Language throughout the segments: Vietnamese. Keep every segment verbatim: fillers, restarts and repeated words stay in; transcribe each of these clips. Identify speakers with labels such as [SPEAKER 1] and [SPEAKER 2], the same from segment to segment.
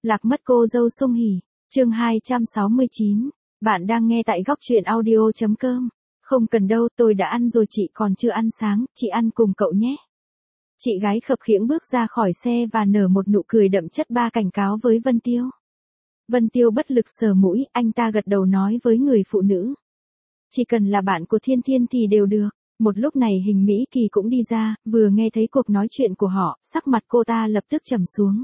[SPEAKER 1] Lạc mất cô dâu Sung Hỉ, chương hai trăm sáu mươi chín. Bạn đang nghe tại góc truyện audio.com. Không cần đâu, tôi đã ăn rồi, chị còn chưa ăn sáng, chị ăn cùng cậu nhé. Chị gái khập khiễng bước ra khỏi xe và nở một nụ cười đậm chất ba cảnh cáo với Vân Tiêu. Vân Tiêu bất lực sờ mũi, anh ta gật đầu nói với người phụ nữ. Chỉ cần là bạn của Thiên Thiên thì đều được. Một lúc này Hình Mỹ Kỳ cũng đi ra, vừa nghe thấy cuộc nói chuyện của họ, sắc mặt cô ta lập tức trầm xuống.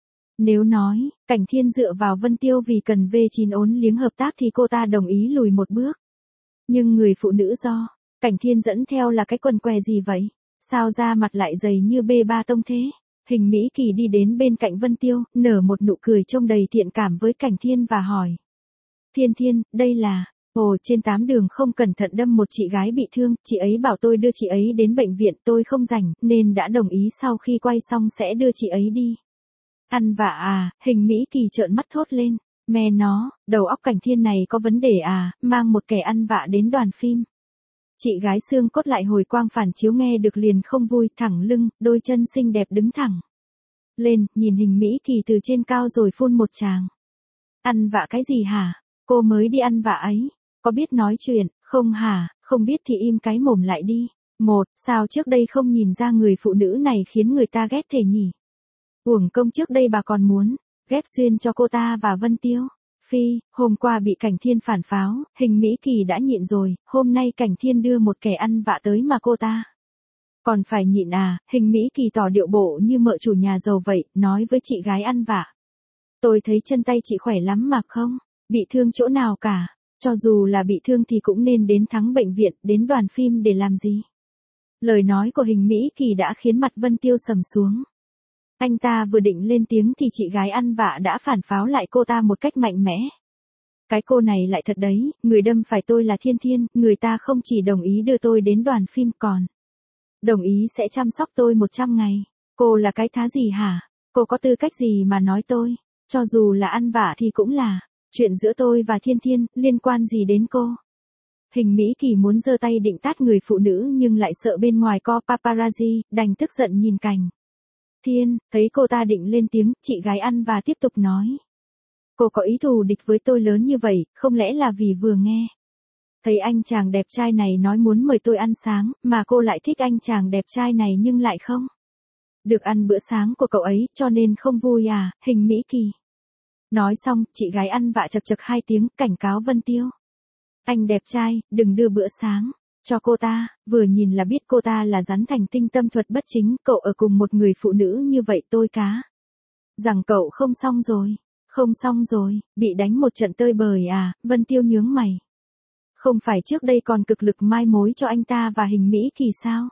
[SPEAKER 1] Nếu nói, Cảnh Thiên dựa vào Vân Tiêu vì cần vê chín ốn liếng hợp tác thì cô ta đồng ý lùi một bước. Nhưng người phụ nữ do Cảnh Thiên dẫn theo là cái quần què gì vậy? Sao da mặt lại dày như bê ba tông thế? Hình Mỹ Kỳ đi đến bên cạnh Vân Tiêu, nở một nụ cười trông đầy thiện cảm với Cảnh Thiên và hỏi. Thiên Thiên, đây là... Ồ, trên tám đường không cẩn thận đâm một chị gái bị thương, chị ấy bảo tôi đưa chị ấy đến bệnh viện, tôi không rảnh, nên đã đồng ý sau khi quay xong sẽ đưa chị ấy đi. Ăn vạ à? Hình Mỹ Kỳ trợn mắt thốt lên. Mẹ nó, đầu óc Cảnh Thiên này có vấn đề à, mang một kẻ ăn vạ đến đoàn phim. Chị gái xương cốt lại hồi quang phản chiếu nghe được liền không vui, thẳng lưng, đôi chân xinh đẹp đứng thẳng lên, nhìn Hình Mỹ Kỳ từ trên cao rồi phun một tràng. Ăn vạ cái gì hả? Cô mới đi ăn vạ ấy. Có biết nói chuyện, không hả? Không biết thì im cái mồm lại đi. Một, sao trước đây không nhìn ra người phụ nữ này khiến người ta ghét thể nhỉ? Uổng công trước đây bà còn muốn ghép xuyên cho cô ta và Vân Tiêu. Phi, hôm qua bị Cảnh Thiên phản pháo, Hình Mỹ Kỳ đã nhịn rồi, hôm nay Cảnh Thiên đưa một kẻ ăn vạ tới mà cô ta còn phải nhịn à? Hình Mỹ Kỳ tỏ điệu bộ như mợ chủ nhà giàu vậy, nói với chị gái ăn vạ. Tôi thấy chân tay chị khỏe lắm mà không bị thương chỗ nào cả. Cho dù là bị thương thì cũng nên đến thắng bệnh viện, đến đoàn phim để làm gì? Lời nói của Hình Mỹ Kỳ đã khiến mặt Vân Tiêu sầm xuống. Anh ta vừa định lên tiếng thì chị gái ăn vạ đã phản pháo lại cô ta một cách mạnh mẽ. Cái cô này lại thật đấy, người đâm phải tôi là Thiên Thiên, người ta không chỉ đồng ý đưa tôi đến đoàn phim còn đồng ý sẽ chăm sóc tôi một trăm ngày. Cô là cái thá gì hả? Cô có tư cách gì mà nói tôi? Cho dù là ăn vạ thì cũng là chuyện giữa tôi và Thiên Thiên, liên quan gì đến cô? Hình Mỹ Kỳ muốn giơ tay định tát người phụ nữ nhưng lại sợ bên ngoài có paparazzi, đành tức giận nhìn Cảnh Thiên, thấy cô ta định lên tiếng, chị gái ăn và tiếp tục nói. Cô có ý thù địch với tôi lớn như vậy, không lẽ là vì vừa nghe thấy anh chàng đẹp trai này nói muốn mời tôi ăn sáng, mà cô lại thích anh chàng đẹp trai này nhưng lại không được ăn bữa sáng của cậu ấy, cho nên không vui à? Hình Mỹ Kỳ nói xong, chị gái ăn vạ chật chật hai tiếng, cảnh cáo Vân Tiêu. Anh đẹp trai, đừng đưa bữa sáng cho cô ta, vừa nhìn là biết cô ta là rắn thành tinh tâm thuật bất chính, cậu ở cùng một người phụ nữ như vậy tôi cá rằng cậu không xong rồi, không xong rồi, bị đánh một trận tơi bời à? Vân Tiêu nhướng mày. Không phải trước đây còn cực lực mai mối cho anh ta và Hình Mỹ Kỳ sao?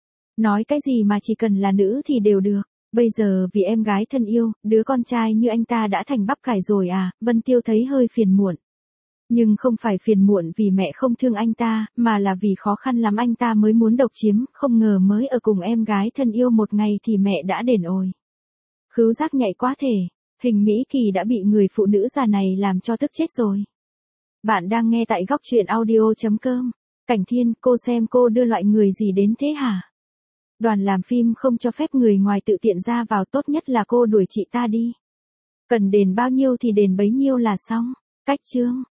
[SPEAKER 1] Nói cái gì mà chỉ cần là nữ thì đều được. Bây giờ vì em gái thân yêu, đứa con trai như anh ta đã thành bắp cải rồi à? Vân Tiêu thấy hơi phiền muộn. Nhưng không phải phiền muộn vì mẹ không thương anh ta, mà là vì khó khăn lắm anh ta mới muốn độc chiếm, không ngờ mới ở cùng em gái thân yêu một ngày thì mẹ đã đền ồi. Khứu giác nhạy quá thể, Hình Mỹ Kỳ đã bị người phụ nữ già này làm cho tức chết rồi. Bạn đang nghe tại góc truyện audio.com. Cảnh Thiên, cô xem cô đưa loại người gì đến thế hả? Đoàn làm phim không cho phép người ngoài tự tiện ra vào, tốt nhất là cô đuổi chị ta đi. Cần đền bao nhiêu thì đền bấy nhiêu là xong. Cách chương.